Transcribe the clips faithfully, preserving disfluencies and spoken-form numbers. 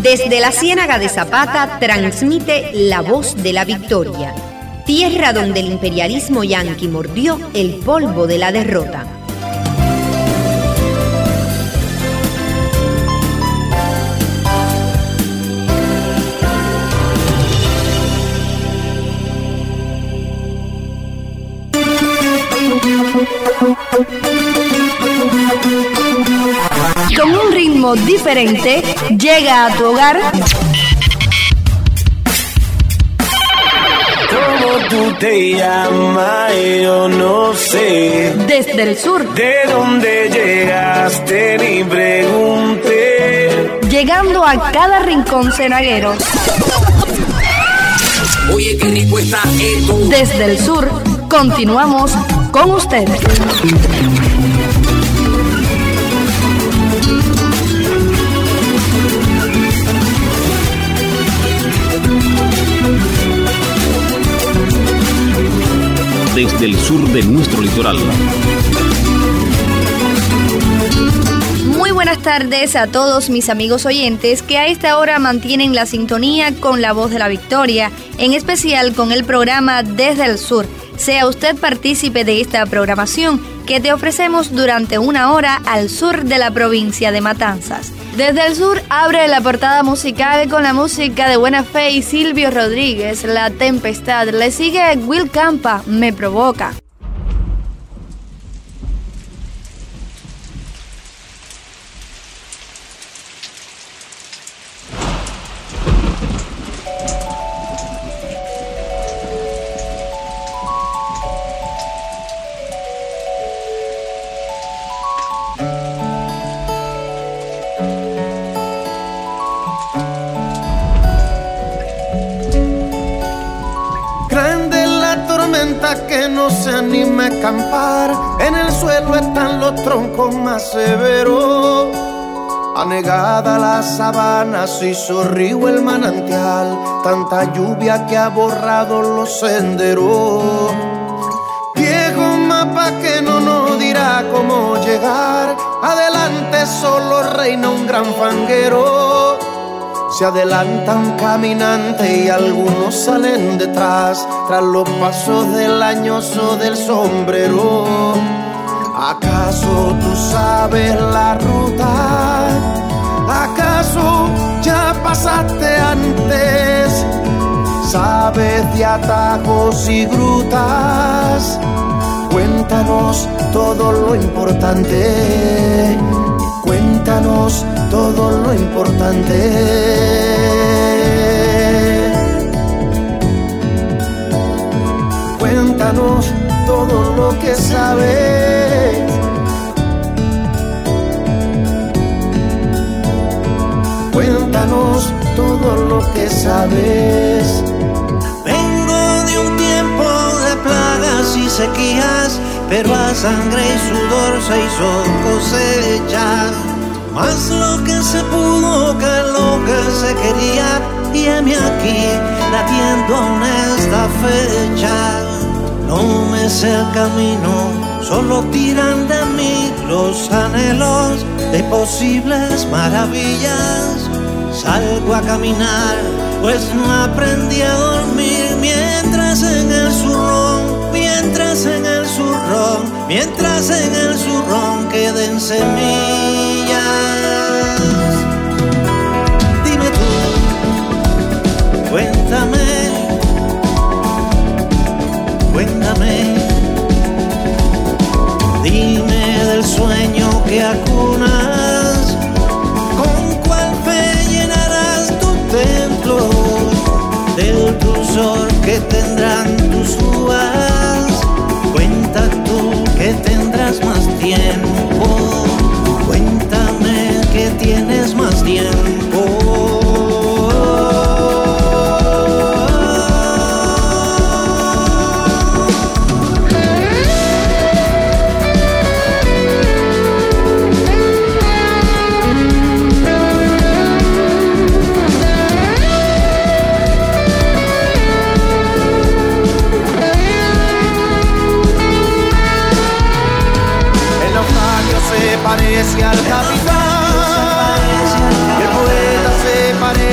Desde la Ciénaga de Zapata transmite La Voz de la Victoria, tierra donde el imperialismo yanqui mordió el polvo de la derrota. Con un ritmo diferente, llega a tu hogar. ¿Cómo tú te llamas? Yo no sé. Desde el sur. ¿De dónde llegaste? Ni pregunté. Llegando a cada rincón cenaguero. Oye, qué rico está esto. Desde el sur, continuamos con ustedes. Desde el sur de nuestro litoral. Muy buenas tardes a todos mis amigos oyentes que a esta hora mantienen la sintonía con La Voz de la Victoria, en especial con el programa Desde el Sur. Sea usted partícipe de esta programación que te ofrecemos durante una hora al sur de la provincia de Matanzas. Desde el sur abre la portada musical con la música de Buena Fe y Silvio Rodríguez, La Tempestad. Le sigue Will Campa, Me Provoca. Que no se anime a acampar, en el suelo están los troncos más severos. Anegada la sabana, se hizo río el manantial, tanta lluvia que ha borrado los senderos. Viejo mapa que no nos dirá cómo llegar, adelante solo reina un gran fanguero. Se adelantan caminantes y algunos salen detrás, tras los pasos del añoso del sombrero. ¿Acaso tú sabes la ruta? ¿Acaso ya pasaste antes? ¿Sabes de atajos y grutas? Cuéntanos todo lo importante. Cuéntanos todo lo importante. Cuéntanos todo lo que sabes. Cuéntanos todo lo que sabes. Vengo de un tiempo de plagas y sequías, pero a sangre y sudor se hizo cosecha. Más lo que se pudo que lo que se quería, y heme aquí latiendo en esta fecha. No me sé el camino, solo tiran de mí los anhelos de posibles maravillas. Salgo a caminar, pues no aprendí a dormir, mientras en el zurrón, mientras en el zurrón, mientras en el zurrón queden semillas. Dime tú, cuéntame, cuéntame, dime del sueño que acunas, con cuál fe llenarás tu templo, del dulzor que tendrán tus uvas. Cuenta tú que tendrás más tiempo, cuéntame que tienes más tiempo. Parece al capitán, el poeta se parece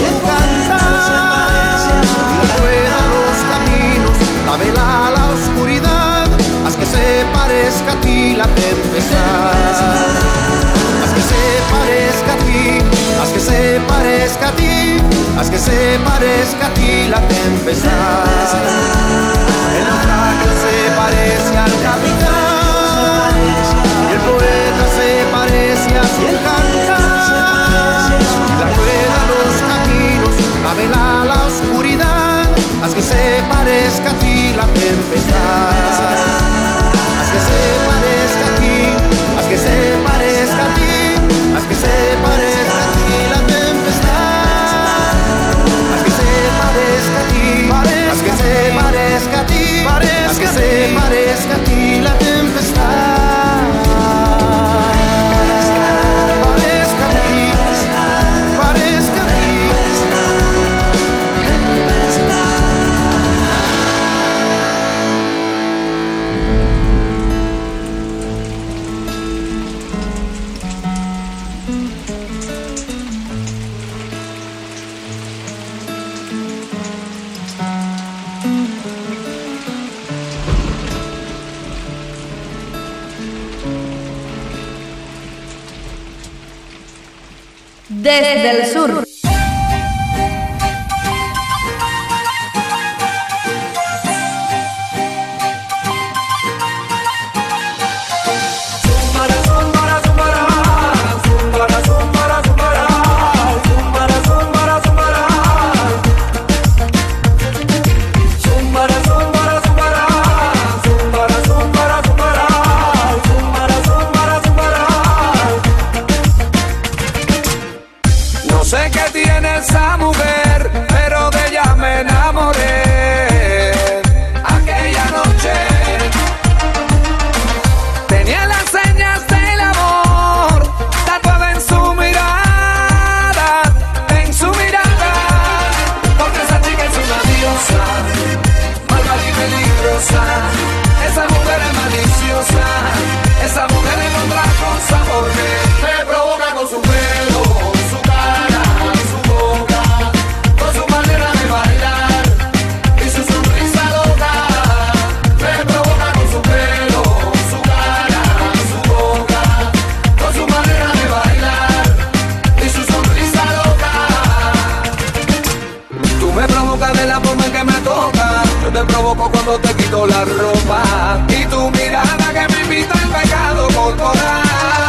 y encanta. La rueda los caminos, la vela a la oscuridad, haz que se parezca a ti la tempestad. Haz que se parezca a ti, haz que se parezca a ti, haz que se parezca a ti la tempestad. El naufragio se parece al capitán y el poeta se parece a su encanta. La rueda los caminos, la vela a la oscuridad, haz que se parezca a ti la tempestad. Haz que se parezca a ti, haz que se parezca a ti, haz que se parezca a ti la tempestad. Haz que se parezca a ti, haz que se parezca a ti, haz que se parezca a ti la tempestad. Parezca a ti, parezca a ti. Desde el sur. Cuando te quito la ropa y tu mirada que me invita al pecado corporal.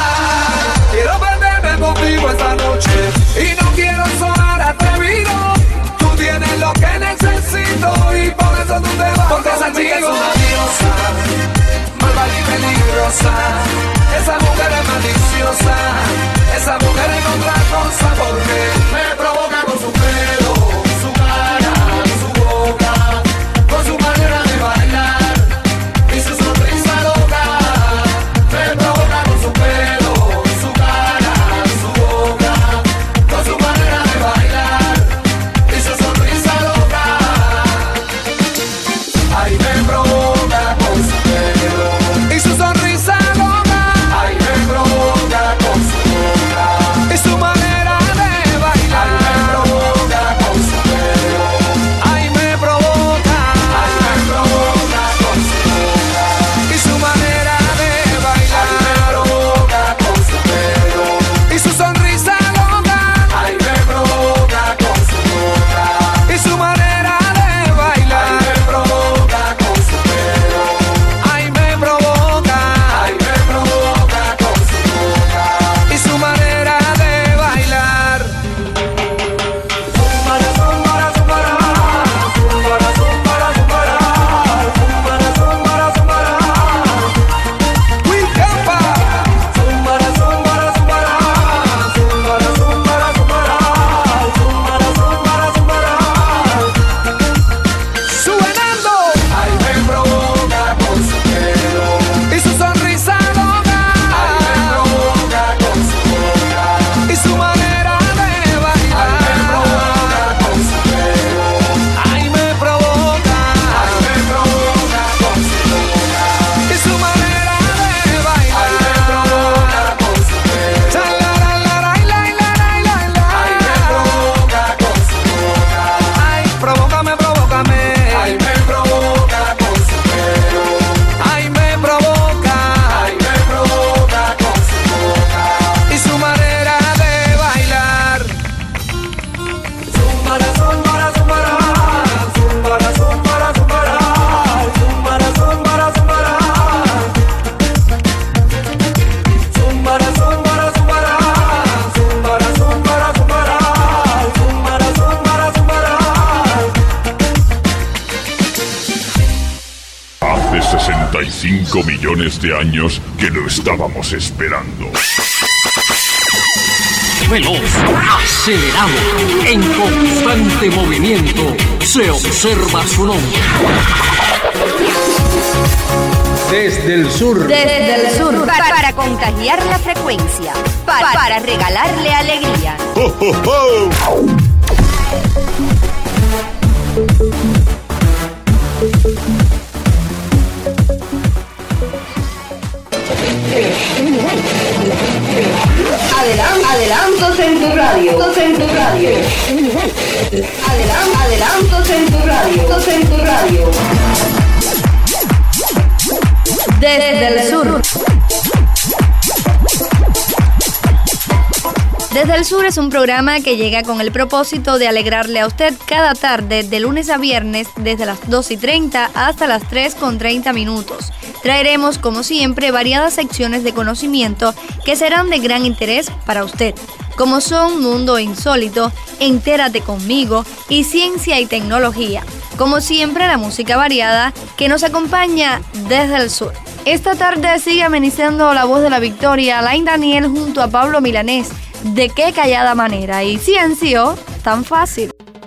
Quiero perderme contigo esta noche y no quiero sonar atrevido. Tú tienes lo que necesito y por eso tú te vas. Porque esa chica es una diosa, malvada y peligrosa. Esa mujer es maliciosa, esa mujer es otra cosa porque me provoca con su pelo, su cara, su boca, con su manera de bailar y su sonrisa loca. Me provoca con su pelo, su cara, su boca, con su manera de bailar y su sonrisa loca. Ay, me provoca. sesenta y cinco millones de años que lo estábamos esperando. Veloz, acelerado, en constante movimiento, se observa su nombre. Desde el sur. Desde el sur. Para, para contagiar la frecuencia. Para, para regalarle alegría. ¡Oh, oh, oh! Adelan- adelantos en tu radio. En tu radio. Adelan- adelantos en tu radio. En tu radio. Desde el sur. Desde el Sur es un programa que llega con el propósito de alegrarle a usted cada tarde, de lunes a viernes, desde las dos y treinta hasta las tres con treinta minutos. Traeremos, como siempre, variadas secciones de conocimiento que serán de gran interés para usted, como son Mundo Insólito, Entérate Conmigo y Ciencia y Tecnología. Como siempre, la música variada que nos acompaña desde el sur. Esta tarde sigue amenizando la voz de la victoria Alain Daniel junto a Pablo Milanés. ¿De qué callada manera? Y Ciencio, tan fácil.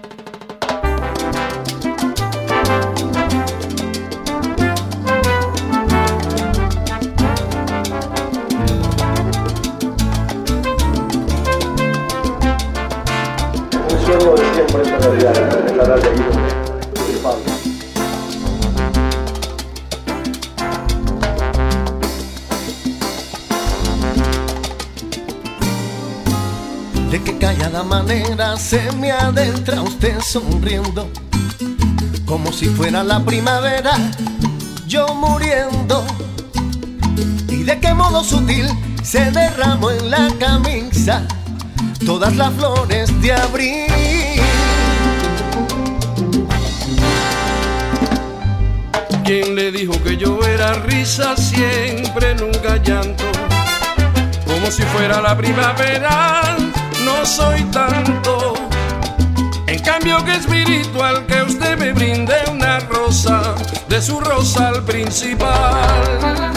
Un sueño de siempre esta realidad, en la radio de Pablo. De que callada manera se me adentra usted sonriendo, como si fuera la primavera, yo muriendo. Y de qué modo sutil se derramó en la camisa todas las flores de abril. ¿Quién le dijo que yo era risa siempre, nunca llanto? Como si fuera la primavera, no soy tanto. En cambio que espiritual que usted me brinde una rosa de su rosal principal.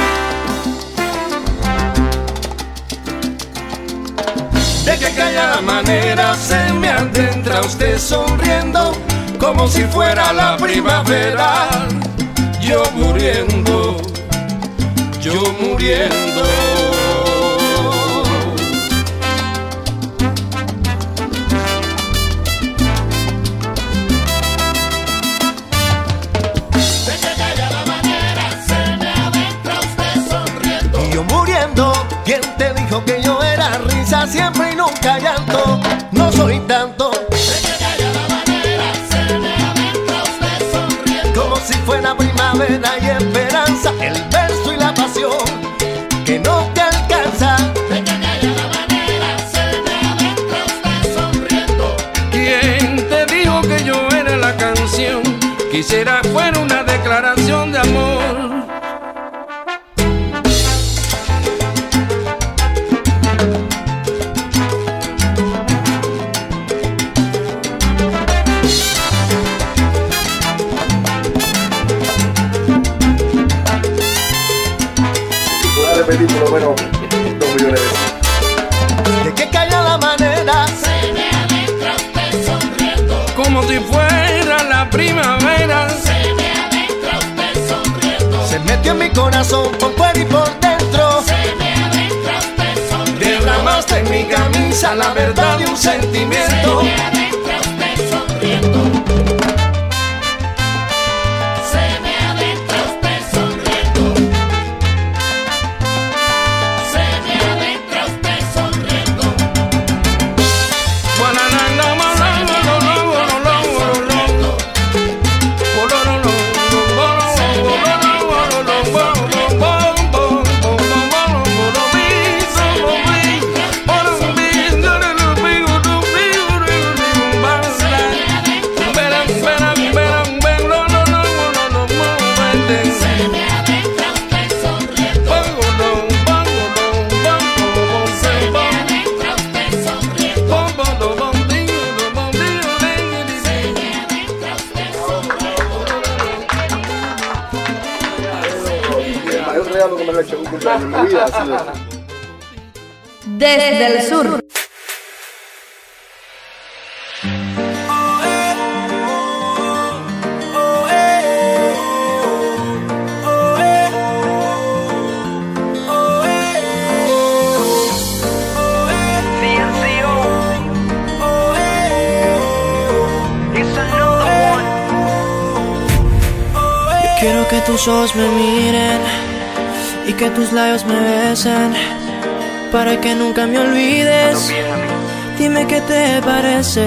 De que callada manera se me adentra usted sonriendo, como si fuera la primavera, yo muriendo, yo muriendo. ¿Quién te dijo que yo era risa siempre y nunca llanto? No soy tanto. De que callada manera se me adentra usted sonriendo, como si fuera primavera y esperanza, el verso y la pasión que no te alcanza. De que callada manera se me adentra usted sonriendo. ¿Quién te dijo que yo era la canción? Quisiera fuera una declaración de amor. Repetir por lo menos dos millones de veces. De qué callada manera se me adentra usted sonriendo, como si fuera la primavera. Se me adentra usted sonriendo. Se metió en mi corazón por fuera y por dentro. Se me adentra usted sonriendo. Derramaste en mi camisa la verdad de un sentimiento. Se me adentra usted sonriendo. el regalo que me lo he hecho en un cumpleaños en mi vida ha sido eso. Desde el sur. Quiero que tus ojos me miren y que tus labios me besen, para que nunca me olvides. Dime qué te parece.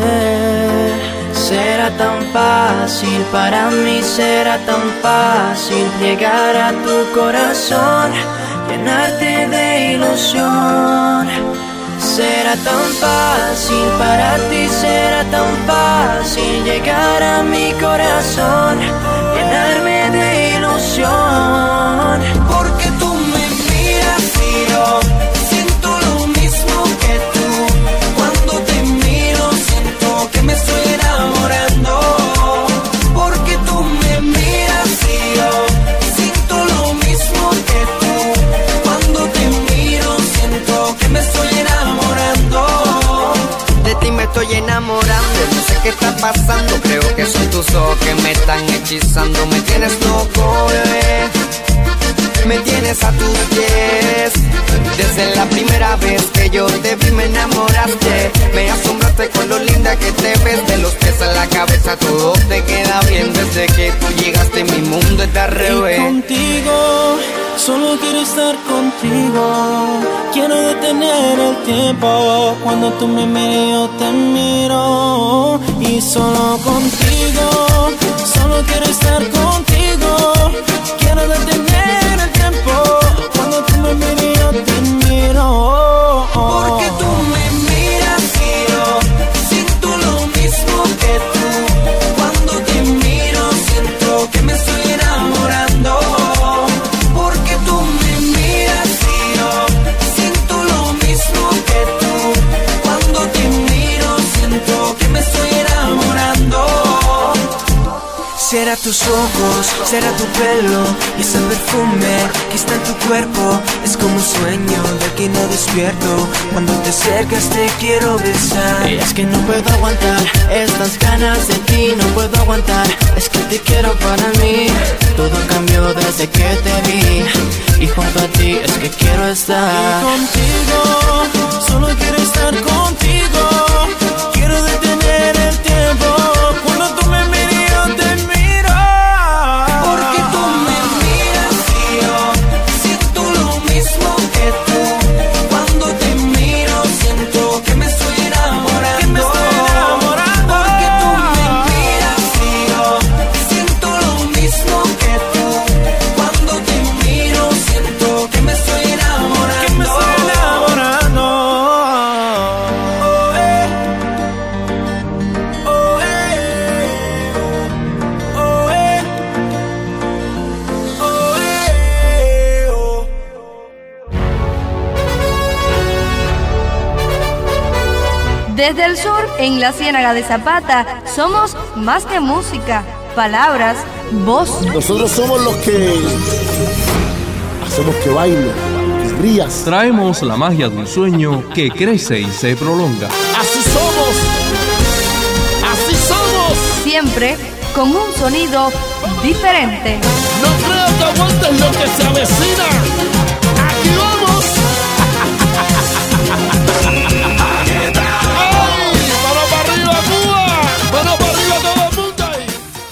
Será tan fácil para mí, será tan fácil llegar a tu corazón, llenarte de ilusión. Será tan fácil para ti, será tan fácil llegar a mi corazón, llenarme de ilusión. Porque tú me miras y yo siento lo mismo que tú. Cuando te miro siento que me estoy enamorando. Porque tú me miras y yo siento lo mismo que tú. Cuando te miro siento que me estoy enamorando. De ti me estoy enamorando, no sé qué está pasando. Creo que son tus ojos que me están hechizando. Me tienes loco, bebé, me tienes a tus pies. Desde la primera vez que yo te vi me enamoraste. Me asombraste con lo linda que te ves. De los pies a la cabeza todo te queda bien. Desde que tú llegaste mi mundo está al revés. Y contigo, solo quiero estar contigo. Quiero detener el tiempo. Cuando tú me miras yo te miro. Y solo contigo, solo quiero estar contigo. Quiero detener el tiempo. Cuando tú me miras yo te miro. Porque tú me miras y yo siento lo mismo que tú. Cuando te miro siento que me estoy enamorando. Porque tú me miras y yo siento lo mismo que tú. Cuando te miro siento que me estoy enamorando. Será tus ojos, será tu pelo y ese perfume que está en tu cuerpo. Es como un sueño del que no despierto. Cuando te acercas te quiero besar. Y es que no puedo aguantar estas ganas de ti, no puedo aguantar. Es que te quiero para mí. Todo cambió desde que te vi y junto a ti es que quiero estar. Y contigo, solo quiero estar contigo. Quiero detener el tiempo. Cuando tú me miras yo te miro. Porque tú me miras y yo siento lo mismo que tú. Cuando te miro siento que me estoy enamorando. Que me estoy enamorando. Porque tú me miras y yo siento lo mismo que tú. Cuando te miro siento que me estoy enamorando. Que me estoy enamorando. Oh, eh. Oh, eh. Oh, eh. Oh, eh. Oh. Desde el sur, en la Ciénaga de Zapata, somos más que música, palabras, voz. Nosotros somos los que hacemos que baile, que rías. Traemos la magia de un sueño que crece y se prolonga. Así somos, así somos. Siempre con un sonido diferente. No creo que aguantes lo que se avecina. Aquí vamos. ¡Ay! ¡Mano para arriba, Cuba! ¡Mano para arriba todo el mundo ahí!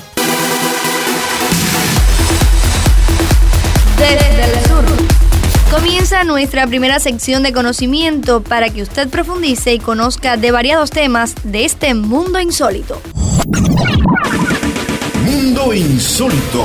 Desde el sur. Comienza nuestra primera sección de conocimiento para que usted profundice y conozca de variados temas de este mundo insólito. Mundo insólito.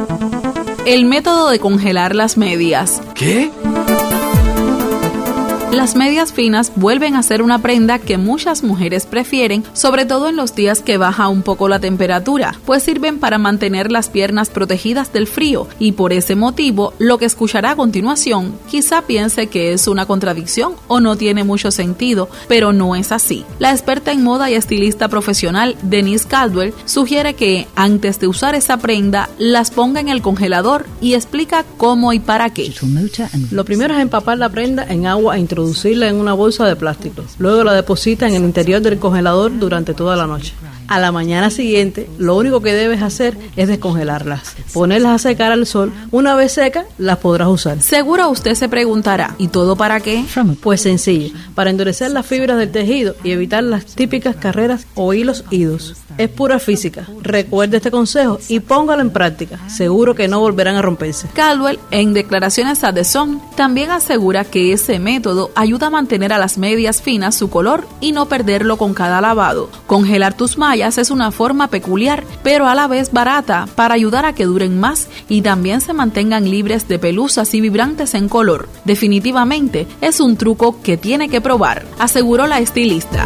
El método de congelar las medias. ¿Qué? Las medias finas vuelven a ser una prenda que muchas mujeres prefieren, sobre todo en los días que baja un poco la temperatura, pues sirven para mantener las piernas protegidas del frío, y por ese motivo lo que escuchará a continuación quizá piense que es una contradicción o no tiene mucho sentido, pero no es así. La experta en moda y estilista profesional Denise Caldwell sugiere que antes de usar esa prenda las ponga en el congelador y explica cómo y para qué. Lo primero es empapar la prenda en agua e introducirla en una bolsa de plástico. Luego la deposita en el interior del congelador durante toda la noche. A la mañana siguiente, lo único que debes hacer es descongelarlas, ponerlas a secar al sol. Una vez secas, las podrás usar. Seguro usted se preguntará, ¿y todo para qué? Pues sencillo, para endurecer las fibras del tejido y evitar las típicas carreras o hilos idos. Es pura física. Recuerde este consejo y póngalo en práctica. Seguro que no volverán a romperse. Caldwell, en declaraciones a The Sun, también asegura que ese método ayuda a mantener a las medias finas su color y no perderlo con cada lavado. Congelar tus mallas es una forma peculiar, pero a la vez barata, para ayudar a que duren más y también se mantengan libres de pelusas y vibrantes en color. Definitivamente es un truco que tiene que probar, aseguró la estilista.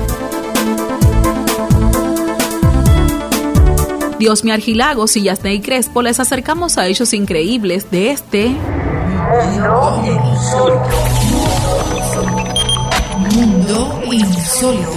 Diosmi Argilagos y Yasney Crespo les acercamos a hechos increíbles de este Mundo Insólito. Mundo Insólito.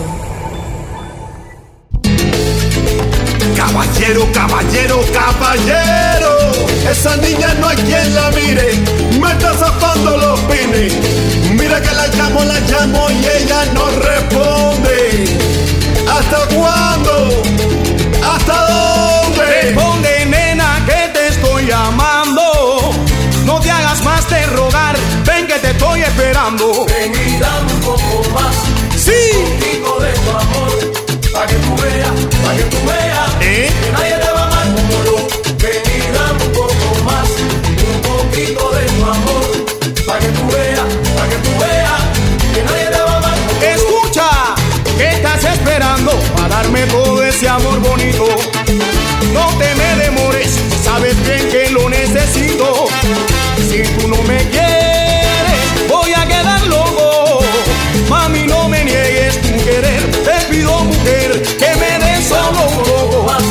Caballero, caballero, caballero, esa niña no hay quien la mire, me está zafando los pines. Mira que la llamo, la llamo y ella no responde. ¿Hasta cuándo? ¿Hasta dónde? Responde, nena, que te estoy llamando. No te hagas más de rogar, ven que te estoy esperando. Ven y dame un poco más. Sí. Un poquito de tu amor, pa' que tú veas, pa' que tú veas. ¿Eh? Que nadie te va mal como yo. Ven y dame un poco más. Un poquito de tu amor, pa' que tú veas, pa' que tú veas. Que nadie te va mal como yo. Escucha, ¿qué estás esperando para darme todo ese amor bonito? No te me demores, sabes bien que lo necesito. Si tú no me quieres, voy a quedar loco. Mami, no me niegues tu querer. Te pido, mujer, que me des solo un poco más.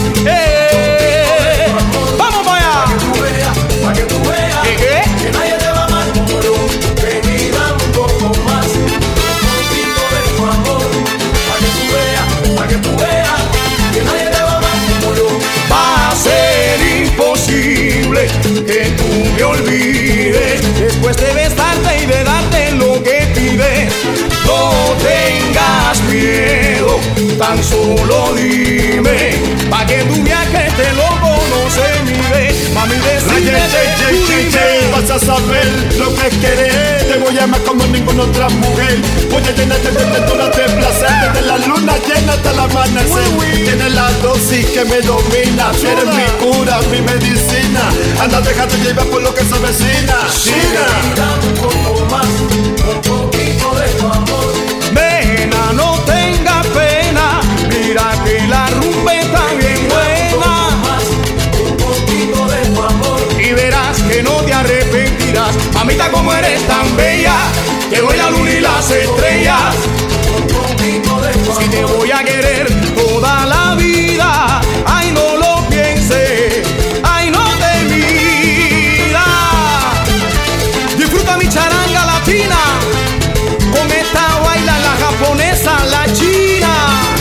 ¡Eh! ¡Vamos para allá! Pa' que tú veas, pa' que tú veas. ¿Qué, qué? Que nadie te va mal como yo. Ven y dame un poco más. Un poquito de tu amor, pa' que tú veas, pa' que tú veas. Que nadie te va mal como yo. Va a ser imposible que tú me olvides después de besarte y de darte lo que pides. No tengas miedo, tan solo dime, pa' que tu viaje te loco no se mide. Mami, decídete, vas a saber lo que querés. Te voy a amar como ninguna otra mujer. Voy a llenarte de aventuras de placer, desde la luna llena hasta el amanecer. Tienes la dosis que me domina, tú eres mi cura, mi medicina. Anda, déjate llevar por lo que se avecina. China, dame un poco más, un poquito de tu amor. Nena, no tenga pena, mira que la rumba está bien buena. Más, un poquito de tu amor. Y verás que no te arrepentirás. Mamita, como eres tan bella, te doy la luna y las estrellas. Un poquito de tu amor. Si te voy a querer toda la vida, ay, no lo pienses, ay, no te mira. Disfruta mi charanga latina, con esta baila la japonesa, la china.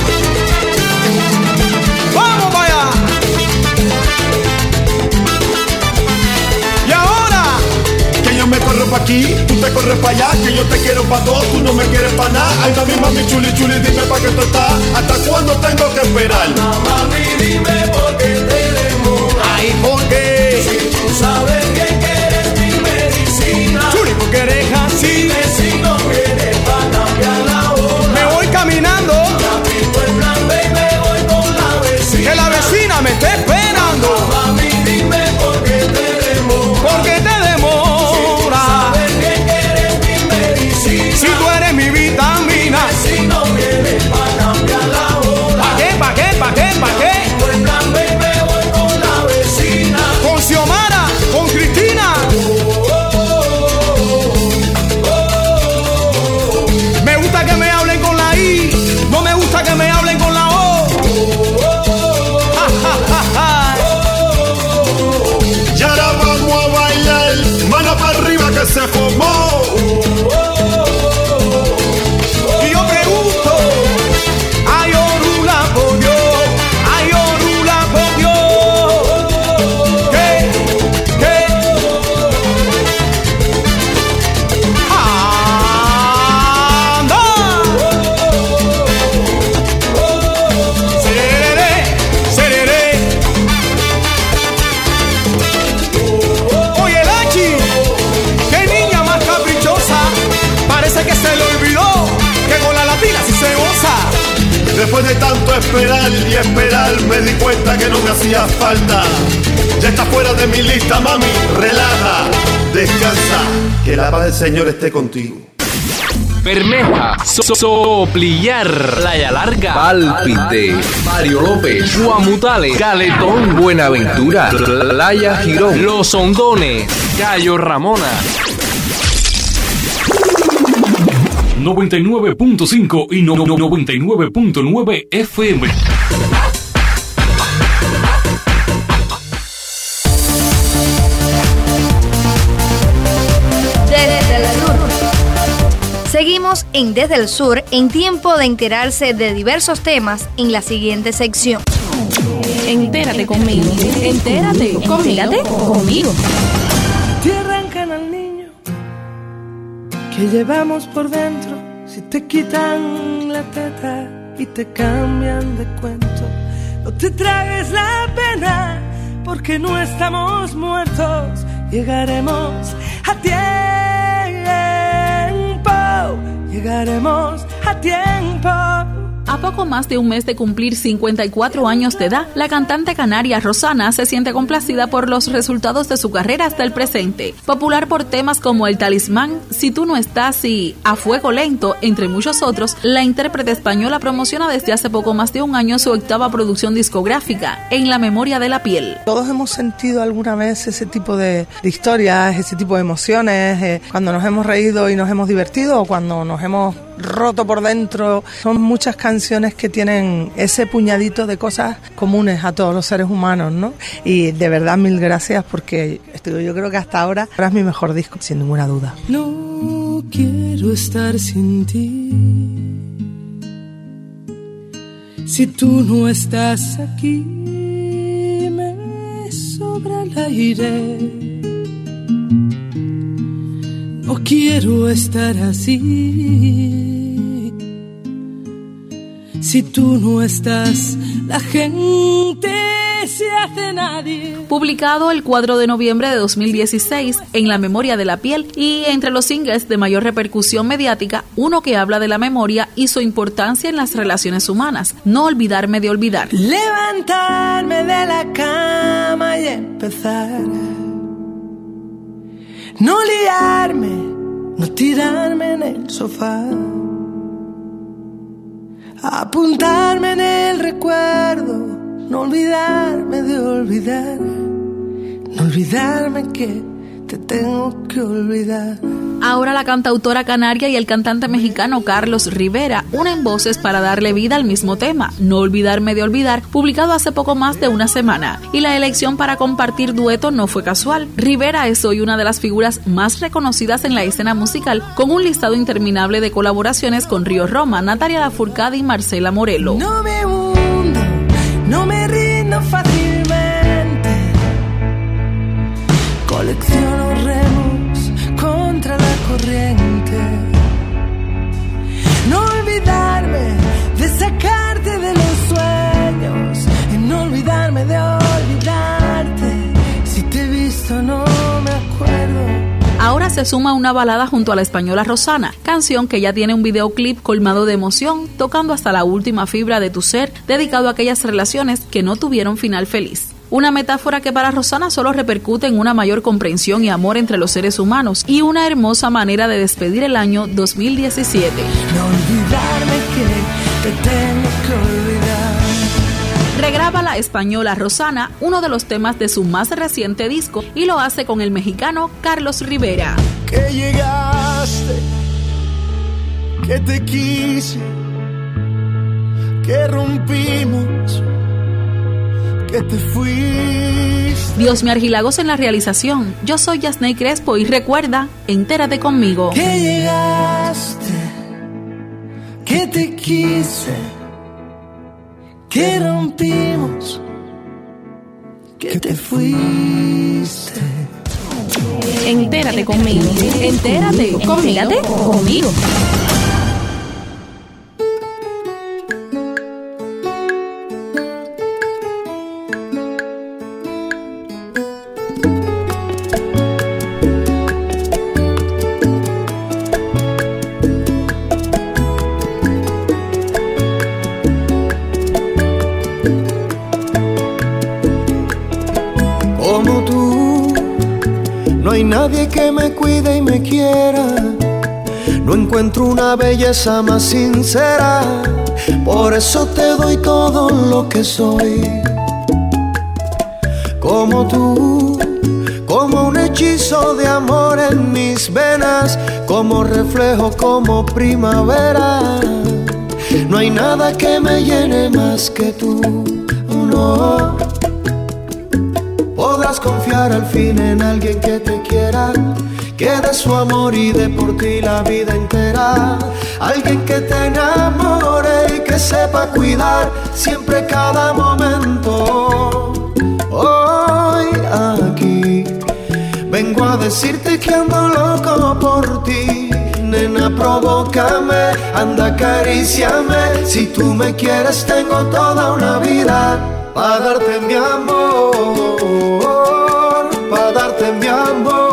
¡Vamos para allá! Y ahora que yo me corro pa' aquí, tú te corres pa' allá. Que yo te quiero pa' dos, tú no me quieres pa' nada. Ay, mami, mami, chuli, chuli, dime pa' qué tú estás. ¿Hasta cuándo tengo que esperar? Mami, dime por qué te demoras. Ay, ¿por qué? Si tú sabes bien que eres mi medicina. Chuli, ¿por qué eres así? Dime si no vienes pa' cambiar la hora. Me voy caminando, ya pinto el plan B y me voy con la vecina. que la vecina me está esperando. Mami, dime por qué te demoras. ¿Por qué te demoras? Sabes bien que eres mi medicina. Si tú eres mi vitamina. Si no vienes pa' cambiar la hora. ¿Pa' qué, pa' qué, pa' qué, pa' qué? Pinto el plan B y me voy con la vecina. Después de tanto esperar y esperar, me di cuenta que no me hacía falta. Ya está fuera de mi lista, mami, relaja, descansa, que la paz del Señor esté contigo. Bermeja, so Soplillar, Playa Larga, Pálpite, Mario López, Guamutales, Caletón, Buenaventura, Playa Girón, Los Hondones, Cayo Ramona. noventa y nueve punto cinco y no, no, noventa y nueve punto nueve F M. Desde el sur. Seguimos en Desde el Sur, en tiempo de enterarse de diversos temas en la siguiente sección. Entérate conmigo. Entérate conmigo. conmigo. Te arrancan al niño que llevamos por dentro, si te quitan la teta y te cambian de cuento, no te tragues la pena, porque no estamos muertos, llegaremos a tiempo, llegaremos a tiempo. A poco más de un mes de cumplir cincuenta y cuatro años de edad, la cantante canaria Rosana se siente complacida por los resultados de su carrera hasta el presente. Popular por temas como El Talismán, Si tú no estás y A Fuego Lento, entre muchos otros, la intérprete española promociona desde hace poco más de un año su octava producción discográfica, En la memoria de la piel. Todos hemos sentido alguna vez ese tipo de, de historias, ese tipo de emociones, eh, cuando nos hemos reído y nos hemos divertido o cuando nos hemos roto por dentro. Son muchas canciones que tienen ese puñadito de cosas comunes a todos los seres humanos, ¿no? Y de verdad mil gracias, porque estoy, yo creo que hasta ahora es mi mejor disco, sin ninguna duda. No quiero estar sin ti, si tú no estás aquí, me sobra el aire. No quiero estar así, si tú no estás, la gente se hace nadie. Publicado el cuatro de noviembre de dos mil dieciséis, En la memoria de la piel, y entre los singles de mayor repercusión mediática, uno que habla de la memoria y su importancia en las relaciones humanas. No olvidarme de olvidar. Levantarme de la cama y empezar. No liarme, no tirarme en el sofá. Apuntarme en el recuerdo, no olvidarme de olvidar. No olvidarme que te tengo que olvidar. Ahora la cantautora canaria y el cantante mexicano Carlos Rivera unen voces para darle vida al mismo tema, No olvidarme de olvidar, publicado hace poco más de una semana. Y la elección para compartir dueto no fue casual. Rivera es hoy una de las figuras más reconocidas en la escena musical, con un listado interminable de colaboraciones con Río Roma, Natalia Lafourcade y Marcela Morelo. No me hundo, no me rindo fácilmente, colecciono remos contra la corriente. No olvidarme de sacarte de los sueños y no olvidarme de olvidarte. Si te he visto no me acuerdo. Ahora se suma una balada junto a la española Rosana, canción que ya tiene un videoclip colmado de emoción, tocando hasta la última fibra de tu ser, dedicado a aquellas relaciones que no tuvieron final feliz. Una metáfora que para Rosana solo repercute en una mayor comprensión y amor entre los seres humanos y una hermosa manera de despedir el año dos mil diecisiete. No olvidarme que te tengo que olvidar. Regraba la española Rosana uno de los temas de su más reciente disco y lo hace con el mexicano Carlos Rivera. Que llegaste, que te quise, que rompimos, que te fuiste. Dios me argilagos en la realización. Yo soy Yasney Crespo y recuerda, entérate conmigo. Que llegaste, que te quise, que rompimos, que te fuiste. Entérate conmigo. Entérate conmigo. Entérate conmigo. como tú. No hay nadie que me cuide y me quiera. No encuentro una belleza más sincera. Por eso te doy todo lo que soy. Como tú, como un hechizo de amor en mis venas, como reflejo, como primavera. No hay nada que me llene más que tú, no. Podrás confiar al fin en alguien que te quiera, que dé su amor y dé por ti la vida entera. Alguien que te enamore y que sepa cuidar siempre cada momento. Hoy aquí vengo a decirte que ando loco por ti. Nena, provócame, anda, acaríciame. Si tú me quieres tengo toda una vida para darte mi amor, para darte mi amor.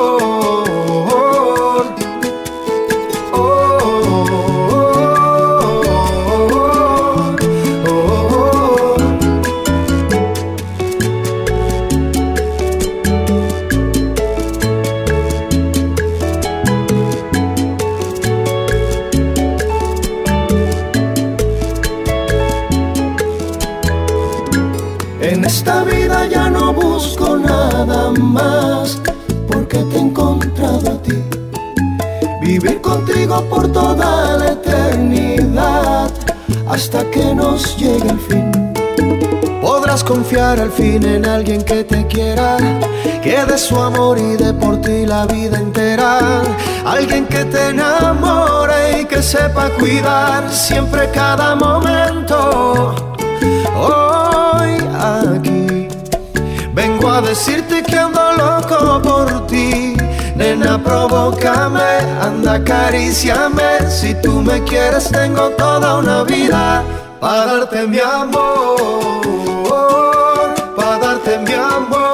Esta vida ya no busco nada más, porque te he encontrado a ti. Vivir contigo por toda la eternidad, hasta que nos llegue el fin. Podrás confiar al fin en alguien que te quiera, que dé su amor y dé por ti la vida entera. Alguien que te enamore y que sepa cuidar siempre cada momento. Hoy aquí vengo a decirte que ando loco por ti. Nena, provócame, anda, acaríciame. Si tú me quieres tengo toda una vida para darte mi amor, para darte mi amor.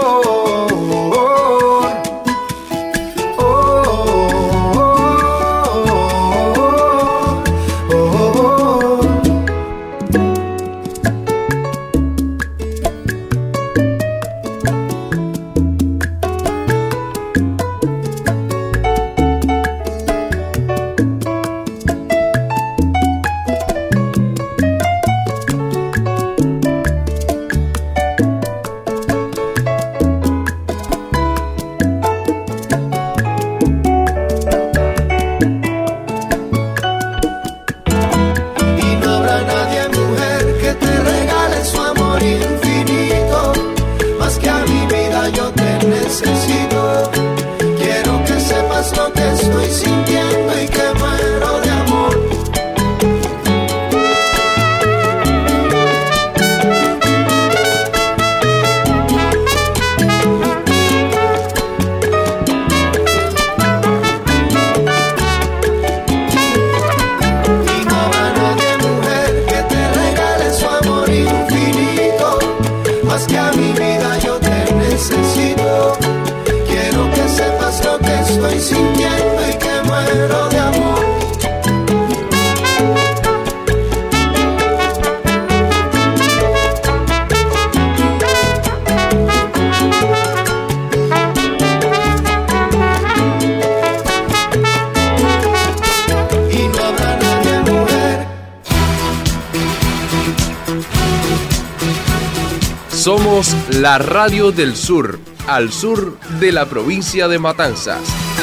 Somos la radio del sur, al sur de la provincia de Matanzas.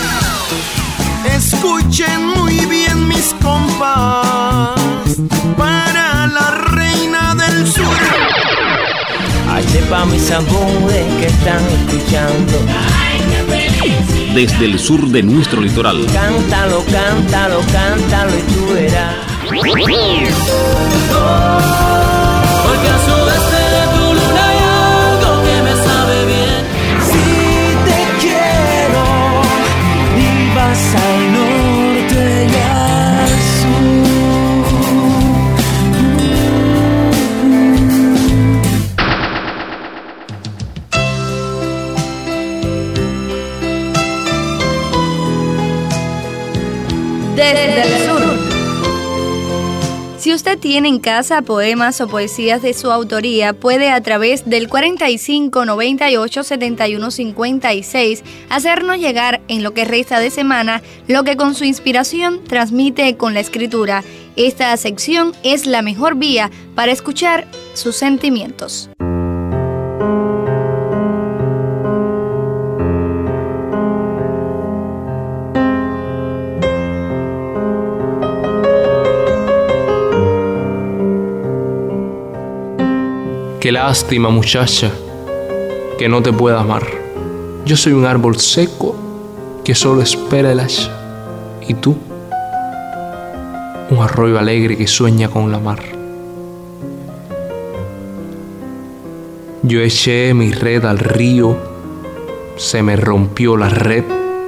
Escuchen muy bien mis compas, para la reina del sur. Hace pa' mis amores que están escuchando. ¡Ay, qué feliz! Desde el sur de nuestro litoral. Cántalo, cántalo, cántalo y tú verás. Oh, porque a sudeste de tu luna hay algo que me sabe bien. Si te quiero y vas al norte y al Desde el sur. Si usted tiene en casa poemas o poesías de su autoría, puede a través del cuarenta y cinco noventa y ocho setenta y uno cincuenta y seis hacernos llegar en lo que resta de semana lo que con su inspiración transmite con la escritura. Esta sección es la mejor vía para escuchar sus sentimientos. Qué lástima, muchacha, que no te pueda amar. Yo soy un árbol seco que solo espera el hacha. Y tú, un arroyo alegre que sueña con la mar. Yo eché mi red al río, se me rompió la red.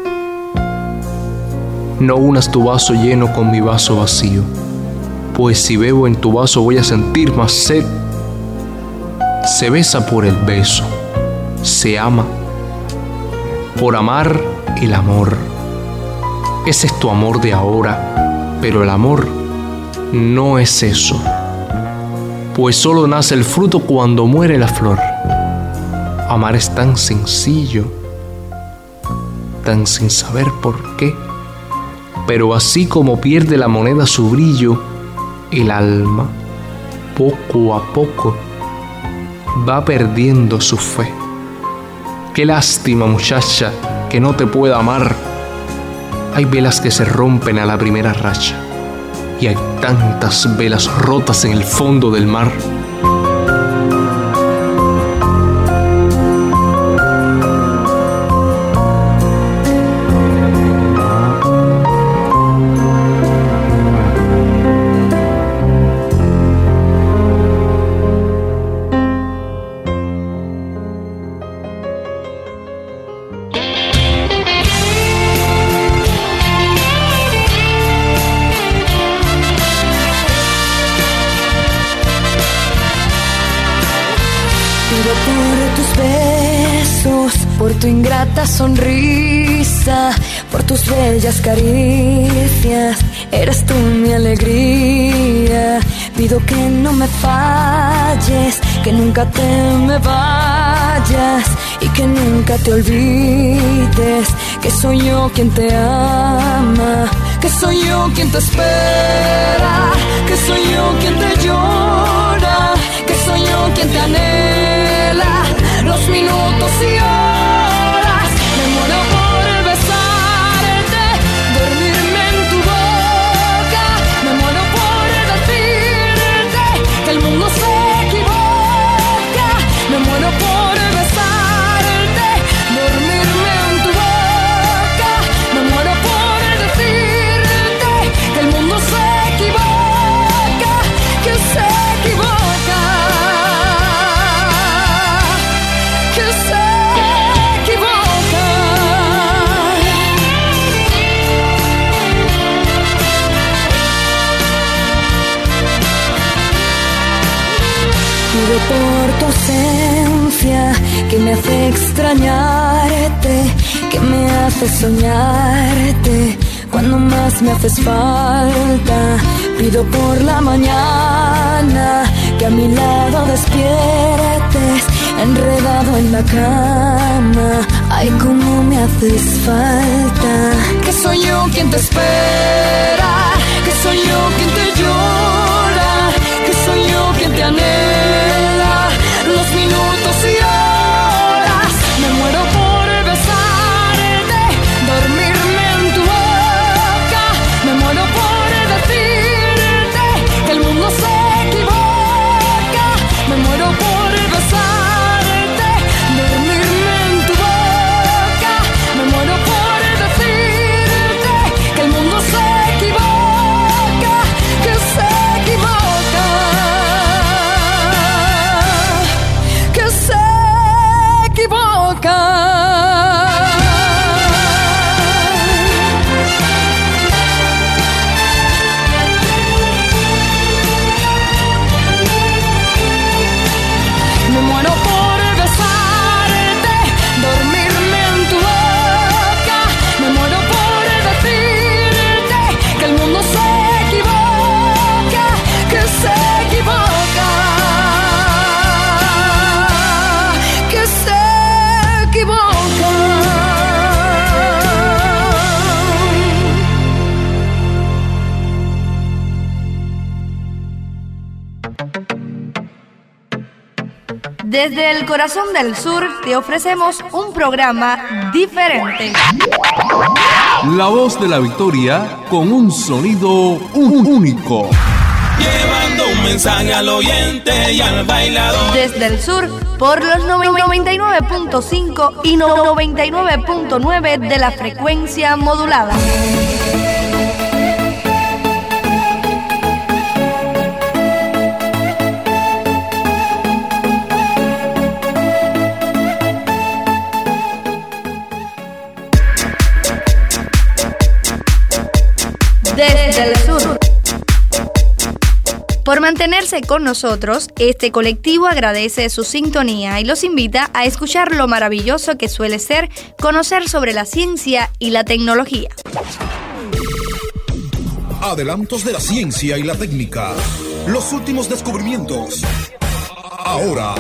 No unas tu vaso lleno con mi vaso vacío, pues si bebo en tu vaso voy a sentir más sed. Se besa por el beso, se ama por amar el amor. Ese es tu amor de ahora, pero el amor no es eso, pues solo nace el fruto cuando muere la flor. Amar es tan sencillo, tan sin saber por qué, pero así como pierde la moneda su brillo, el alma, poco a poco, va perdiendo su fe. Qué lástima, muchacha, que no te pueda amar. Hay velas que se rompen a la primera racha, y hay tantas velas rotas en el fondo del mar. Tu ingrata sonrisa, por tus bellas caricias, eres tú mi alegría. Pido que no me falles, que nunca te me vayas y que nunca te olvides que soy yo quien te ama, que soy yo quien te espera, que soy yo quien te llora, que soy yo quien te anhela los minutos y horas. Me muero por besarte, dormirme en tu boca. Me muero por decirte que el mundo se equivoca. Me muero por besarte, dormirme en tu boca. Me muero por decirte que el mundo se equivoca, que se equivoca, que se pido por tu ausencia, que me hace extrañarte, que me hace soñarte cuando más me haces falta. Pido por la mañana, que a mi lado despiertes, enredado en la cama. Ay, cómo me haces falta. Que soy yo quien te espera, que soy yo quien te llora, que soy yo quien te anhela los minutos y horas. Me muero por besarte, dormirme en tu boca. Me muero por decirte que el mundo se equivoca. Me muero por besarte, dormirme en tu boca. Me muero por decirte que el mundo se equivoca, que se Desde el corazón del sur te ofrecemos un programa diferente. La voz de la victoria con un sonido único. Llevando un mensaje al oyente y al bailador. Desde el sur, por los noventa y nueve punto cinco y noventa y nueve punto nueve de la frecuencia modulada. Desde el sur. Por mantenerse con nosotros, este colectivo agradece su sintonía y los invita a escuchar lo maravilloso que suele ser conocer sobre la ciencia y la tecnología. Adelantos de la ciencia y la técnica. Los últimos descubrimientos. Ahora.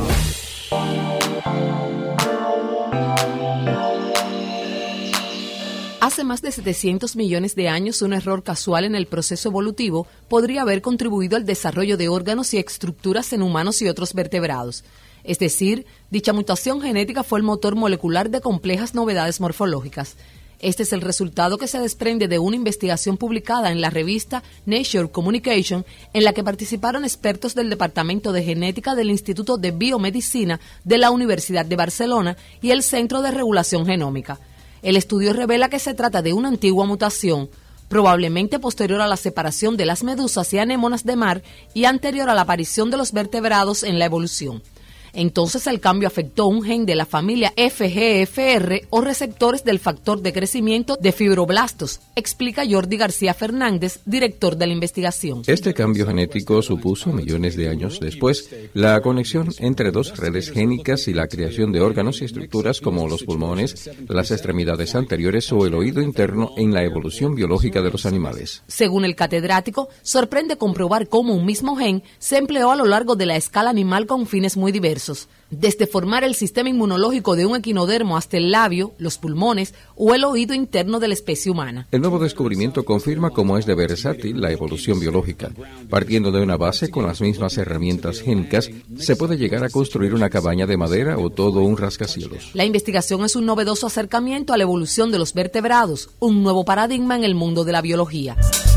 Hace más de setecientos millones de años, un error casual en el proceso evolutivo podría haber contribuido al desarrollo de órganos y estructuras en humanos y otros vertebrados. Es decir, dicha mutación genética fue el motor molecular de complejas novedades morfológicas. Este es el resultado que se desprende de una investigación publicada en la revista Nature Communication, en la que participaron expertos del Departamento de Genética del Instituto de Biomedicina de la Universidad de Barcelona y el Centro de Regulación Genómica. El estudio revela que se trata de una antigua mutación, probablemente posterior a la separación de las medusas y anémonas de mar y anterior a la aparición de los vertebrados en la evolución. Entonces el cambio afectó un gen de la familia F G F R o receptores del factor de crecimiento de fibroblastos, explica Jordi García Fernández, director de la investigación. Este cambio genético supuso, millones de años después, la conexión entre dos redes génicas y la creación de órganos y estructuras como los pulmones, las extremidades anteriores o el oído interno en la evolución biológica de los animales. Según el catedrático, sorprende comprobar cómo un mismo gen se empleó a lo largo de la escala animal con fines muy diversos. Desde formar el sistema inmunológico de un equinodermo hasta el labio, los pulmones o el oído interno de la especie humana. El nuevo descubrimiento confirma cómo es de versátil la evolución biológica. Partiendo de una base con las mismas herramientas génicas, se puede llegar a construir una cabaña de madera o todo un rascacielos. La investigación es un novedoso acercamiento a la evolución de los vertebrados, un nuevo paradigma en el mundo de la biología.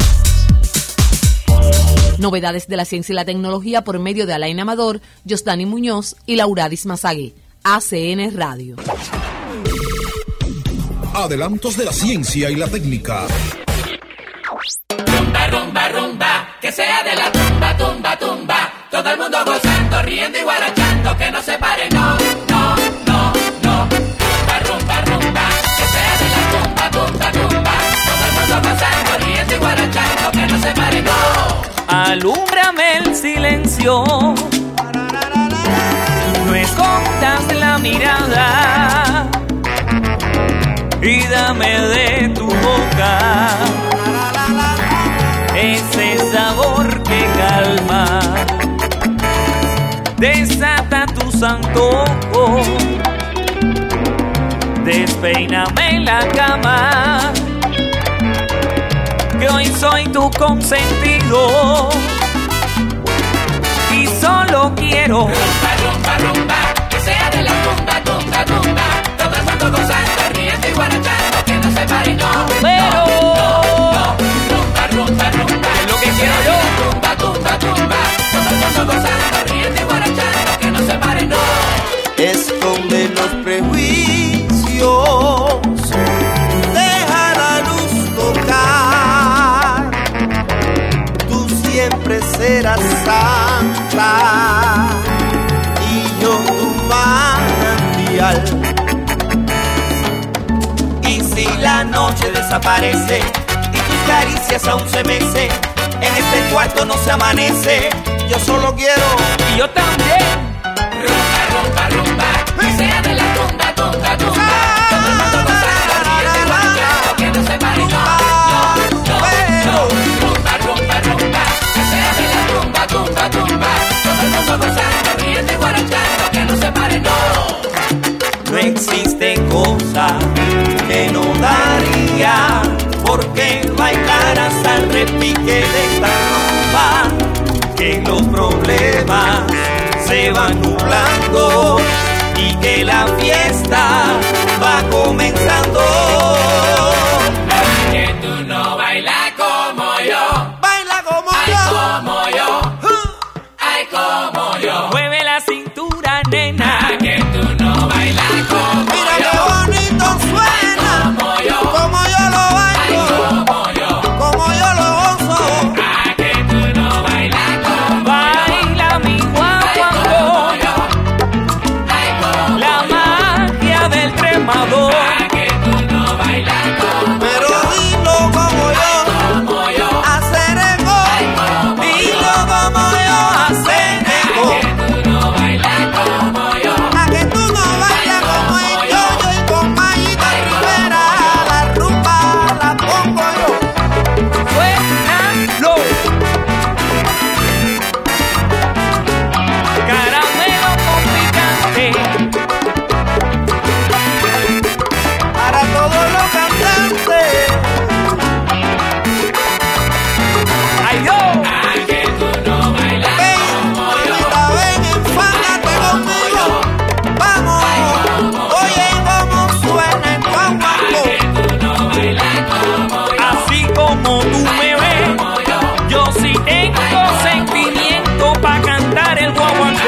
Novedades de la ciencia y la tecnología por medio de Alain Amador, Josdani Muñoz y Lauradis Mazagué. A C N Radio. Adelantos de la ciencia y la técnica. Rumba, rumba, rumba, que sea de la tumba, tumba, tumba. Todo el mundo gozando, riendo y guarachando, que no se pare, no, no, no, no. Rumba, rumba, rumba, que sea de la tumba, tumba, tumba. Todo el mundo gozando, riendo y guarachando, que no se pare, no. Alúmbrame el silencio, no escondas la mirada y dame de tu boca ese sabor que calma. Desata tus antojos, despeíname la cama, que hoy soy tu consentido y solo quiero rumba, rumba, rumba, que sea de la tumba, tumba, tumba. Todo el mundo gozando, riendo y guarachando, que no se pare, no, pero no, no, no. Rumba, rumba, rumba, es lo que quiero yo. Tumba, tumba, tumba. Todo el mundo gozando, riendo y guarachando, que no se pare, no. Esconde los prejuicios, deja la luz tocar. Tú siempre serás santa y yo tu manantial. Y si la noche desaparece y tus caricias aún se mecen, en este cuarto no se amanece. Yo solo quiero y yo también. Rumba, rumba, rumba, que sea de la tumba, tumba, tumba. Todo el mundo gozando, riendo y guarachando, que no se pare, no, no, no, no. Rumba, rumba, rumba, que sea de la tumba, tumba, tumba. Todo el mundo gozando, riendo y guarachando, que no se pare, no. No existe cosa que no daría porque bailaras al repique de esta rumba, que los problemas se van nublando y que la fiesta va comenzando. Que tú no bailas como yo, baila como ay, yo, como yo, ay, como yo. Mueve la cintura, nena. Que tú no bailas como Mira yo, qué bonito suena, como yo, como yo lo bailo, ay, como yo, como yo lo gozo. ah, que tú no bailas como Baila mi guaguancó, la magia del tremador. yo, que tú no bailas como Pero dilo como yo, como yo, hacer eco. Dilo como yo, hacer eco. que tú no bailas como yo, A que tú no bailas como el yo-yo y con Mayita Rivera. La rumba la pongo yo. Suénalo. Caramelo con picante. Para todos los cantantes. ¡Ay, yo! ah, que tú no bailas como yo, Mamita, ven, enfándate conmigo. Vamos, oye cómo suena el guaguancó. que tú no bailas como yo, Así como tú me ves, yo sí tengo sentimiento para cantar el guaguancó.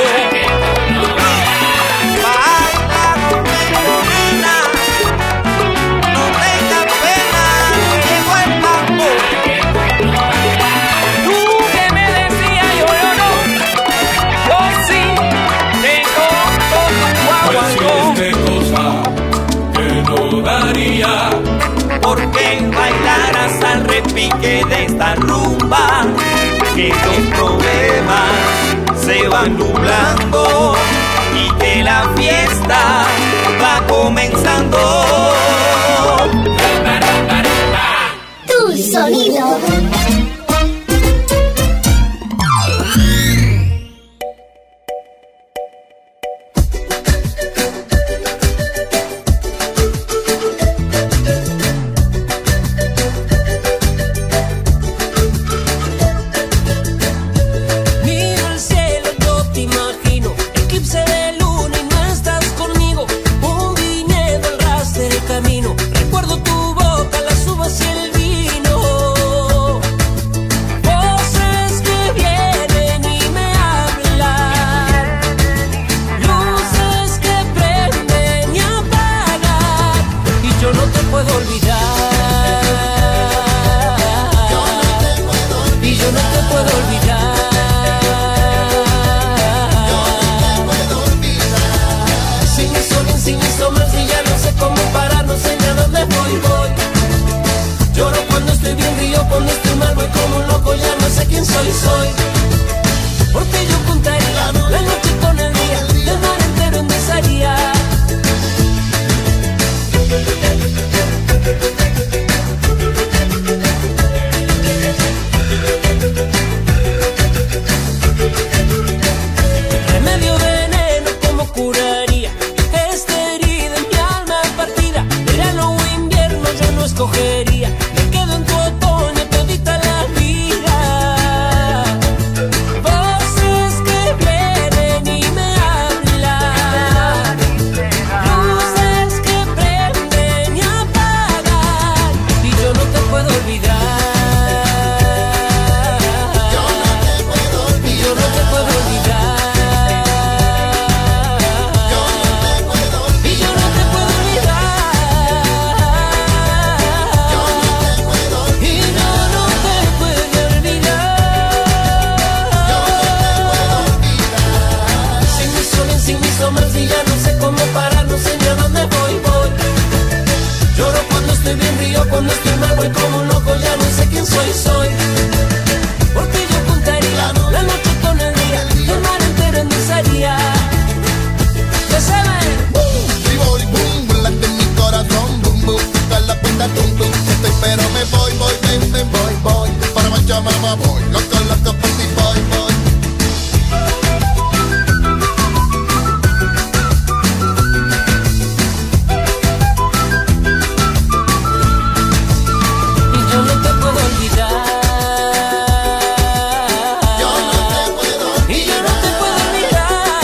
Baila conmigo, nena, no tengas pena, que llegó el mambo. Tú que me decías yo, yo no, yo sí te conto tu guaguancó. Pues si es de cosa que no daría, Porque bailarás al repique de esta rumba, que los problemas se van nublando y que la fiesta va comenzando. Tu sonido. Miro el cielo, yo te imagino, eclipse de luna y no estás conmigo. Un viñedo al ras del camino, recuerdo tu boca, las uvas y el vino. Voces que vienen y me hablan, luces que prenden y apagan, y yo no te puedo olvidar. Y yo no te puedo olvidar. Sin mi sol y sin mi sombra, si ya no sé cómo parar, no sé ni a dónde voy, voy. Lloro cuando estoy bien, río cuando estoy mal, voy como un loco, ya no sé quién soy, soy. Porque yo contaría la noche con el día, el mar entero empezaría. Remedio veneno, ¿cómo curaría esta herida en mi alma partida? Verano o invierno yo no escogería, me quedo en tu otoño todita la vida. Voces que vienen y me hablan, luces que prenden y apagan, y yo no te puedo olvidar. Y yo no te puedo olvidar. Y yo no te puedo olvidar. Y yo no te puedo olvidar. Sin mi sol y sin mis sombras, y ya no sé cómo parar, no sé ni a dónde voy, voy. Lloro cuando estoy bien, río cuando estoy mal, voy como un loco, ya no sé quién soy, soy. Porque yo contaría la noche con el día, el mar entero endulzaría. Ya saben. Y voy, boom, volante en mi corazón, boom, boom, toca la punta, tum, tum. Estoy pero me voy, voy, ven, ven, voy, voy. Para marchar, mamá, voy. Loco, loco, por ti, voy, voy. Y yo no te puedo olvidar. Y yo no te puedo olvidar.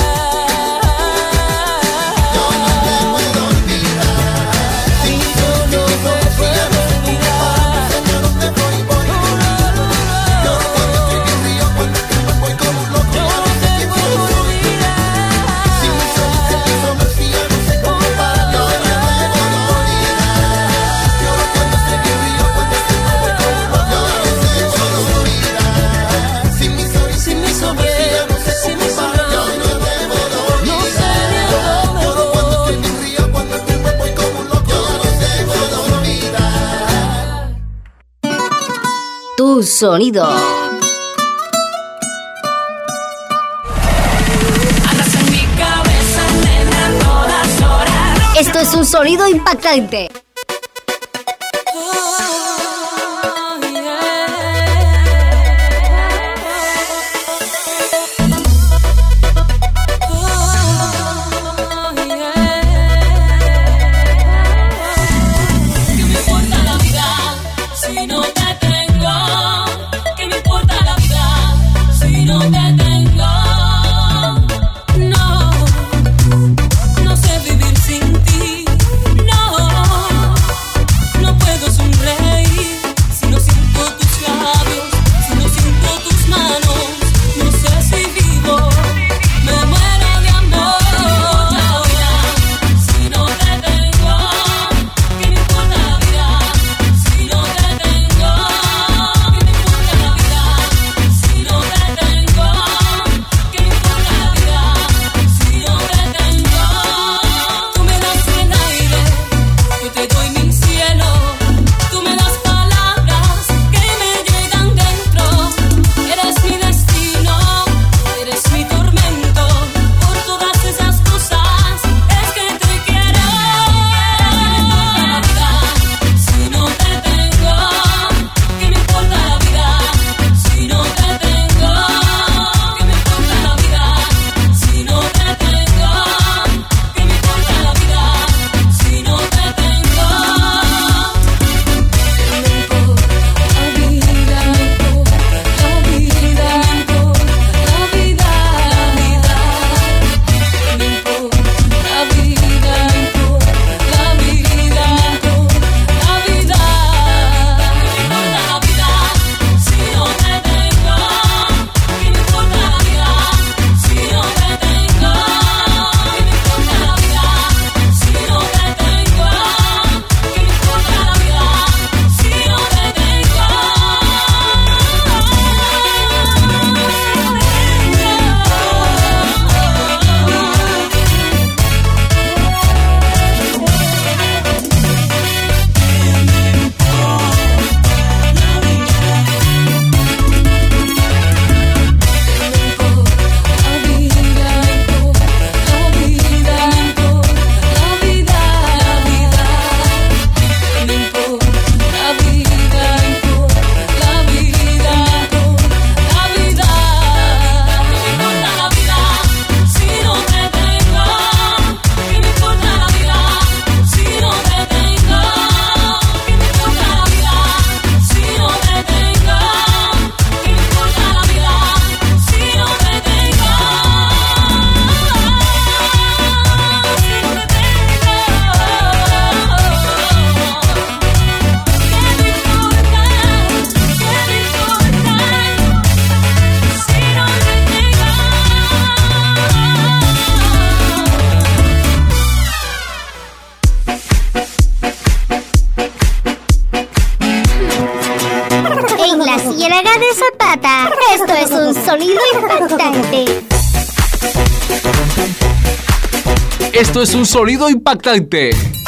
Tu sonido. Esto es un sonido impactante. Esto es un sonido impactante. Esto es un sonido impactante.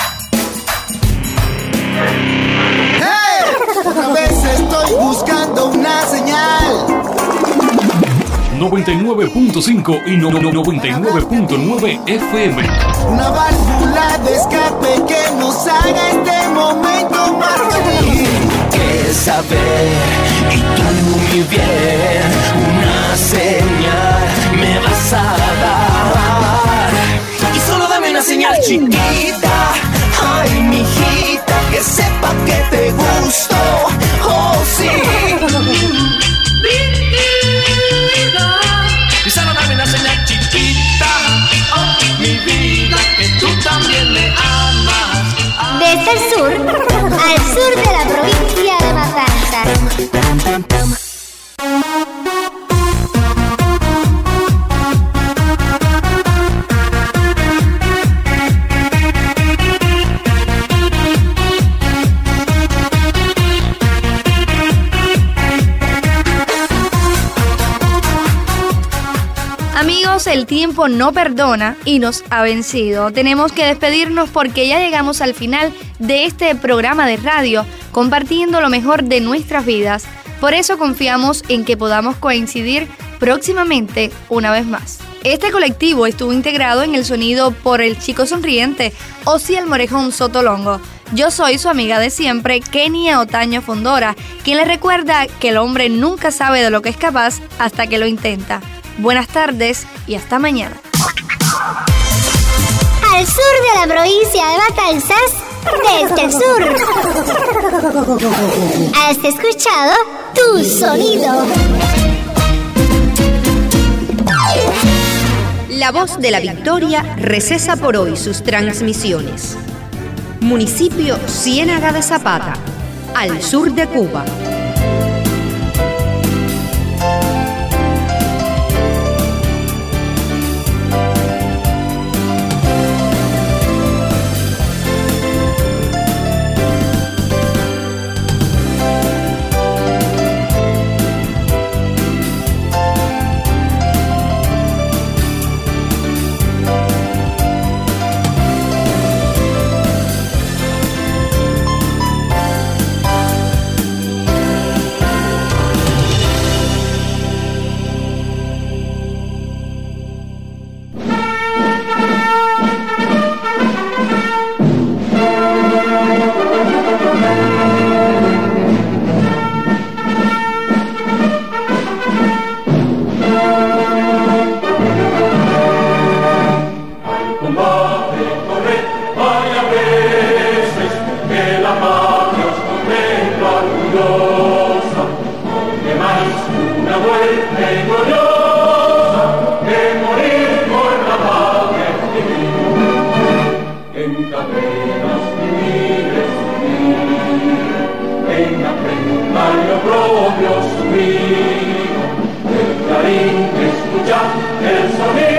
¡Hey! Otra vez estoy buscando una señal. noventa y nueve punto cinco y no, no, noventa y nueve punto nueve F M. Una válvula de escape que nos haga este momento más feliz. Que saber y tú muy bien, una señal me vas a dar. Y solo dame una señal chiquita, ay mijita, que sepa que te gusto, oh sí. Y solo dame una señal chiquita, oh mi vida, que tú también me amas. Desde el sur al sur de la provincia de Matanzas. Amigos, el tiempo no perdona y nos ha vencido. Tenemos que despedirnos porque ya llegamos al final de este programa de radio, compartiendo lo mejor de nuestras vidas. Por eso confiamos en que podamos coincidir próximamente una vez más. Este colectivo estuvo integrado en el sonido por el Chico Sonriente, Osiel Morejón Sotolongo. Yo soy su amiga de siempre, Kenia Otaño Fondora, quien les recuerda que el hombre nunca sabe de lo que es capaz hasta que lo intenta. Buenas tardes y hasta mañana. Al sur de la provincia de Matanzas, desde el sur. Has escuchado Tu Sonido. La Voz de la Victoria recesa por hoy sus transmisiones. Municipio Ciénaga de Zapata, al sur de Cuba. Propio subido, el clarín escucha el sonido.